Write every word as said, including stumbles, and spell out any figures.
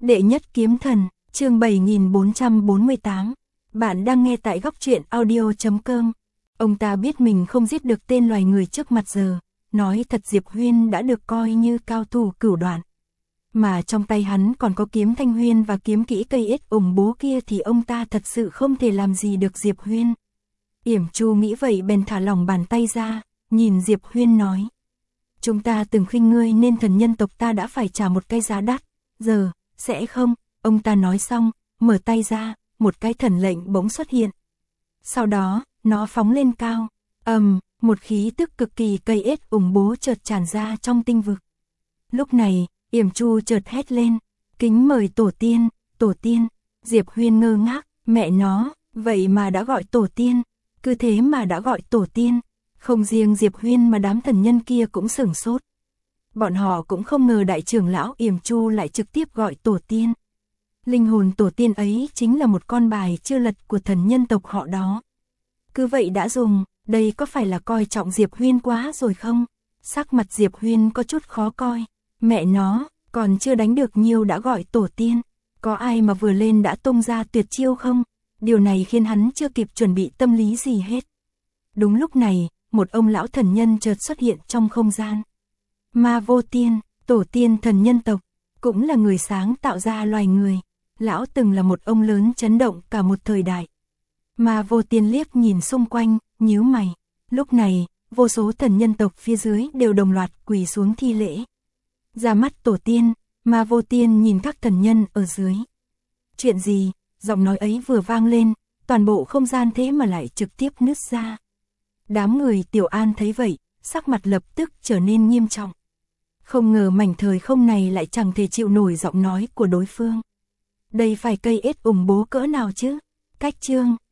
Đệ nhất kiếm thần, chương bảy nghìn bốn trăm bốn mươi tám. Bạn đang nghe tại góc truyện audio chấm com. Ông ta biết mình không giết được tên loài người trước mặt giờ, nói thật Diệp Huyên đã được coi như cao thủ cửu đoạn. Mà trong tay hắn còn có kiếm Thanh Huyên và kiếm kỹ cây ết ủng bố kia thì ông ta thật sự không thể làm gì được Diệp Huyên. Yểm Chu nghĩ vậy bèn thả lỏng bàn tay ra, nhìn Diệp Huyên nói. Chúng ta từng khinh ngươi nên thần nhân tộc ta đã phải trả một cái giá đắt, giờ, sẽ không, ông ta nói xong, mở tay ra, một cái thần lệnh bỗng xuất hiện. Sau đó, nó phóng lên cao, ầm, um, một khí tức cực kỳ cây ết ủng bố chợt tràn ra trong tinh vực. Lúc này, Yểm Chu chợt hét lên, kính mời tổ tiên, tổ tiên. Diệp Huyên ngơ ngác, mẹ nó, vậy mà đã gọi tổ tiên, cứ thế mà đã gọi tổ tiên. Không riêng Diệp Huyên mà đám thần nhân kia cũng sửng sốt. Bọn họ cũng không ngờ đại trưởng lão Yểm Chu lại trực tiếp gọi tổ tiên. Linh hồn tổ tiên ấy chính là một con bài chưa lật của thần nhân tộc họ đó. Cứ vậy đã dùng, đây có phải là coi trọng Diệp Huyên quá rồi không? Sắc mặt Diệp Huyên có chút khó coi. Mẹ nó, còn chưa đánh được nhiều đã gọi tổ tiên. Có ai mà vừa lên đã tung ra tuyệt chiêu không? Điều này khiến hắn chưa kịp chuẩn bị tâm lý gì hết. Đúng lúc này, một ông lão thần nhân chợt xuất hiện trong không gian. Ma Vô Tiên, tổ tiên thần nhân tộc, cũng là người sáng tạo ra loài người. Lão từng là một ông lớn chấn động cả một thời đại. Ma Vô Tiên liếc nhìn xung quanh, nhíu mày. Lúc này, vô số thần nhân tộc phía dưới đều đồng loạt quỳ xuống thi lễ. Ra mắt tổ tiên, Ma Vô Tiên nhìn các thần nhân ở dưới. Chuyện gì? Giọng nói ấy vừa vang lên, toàn bộ không gian thế mà lại trực tiếp nứt ra. Đám người Tiểu An thấy vậy, sắc mặt lập tức trở nên nghiêm trọng. Không ngờ mảnh thời không này lại chẳng thể chịu nổi giọng nói của đối phương. Đây phải cây ết ủng bố cỡ nào chứ? Cách chương,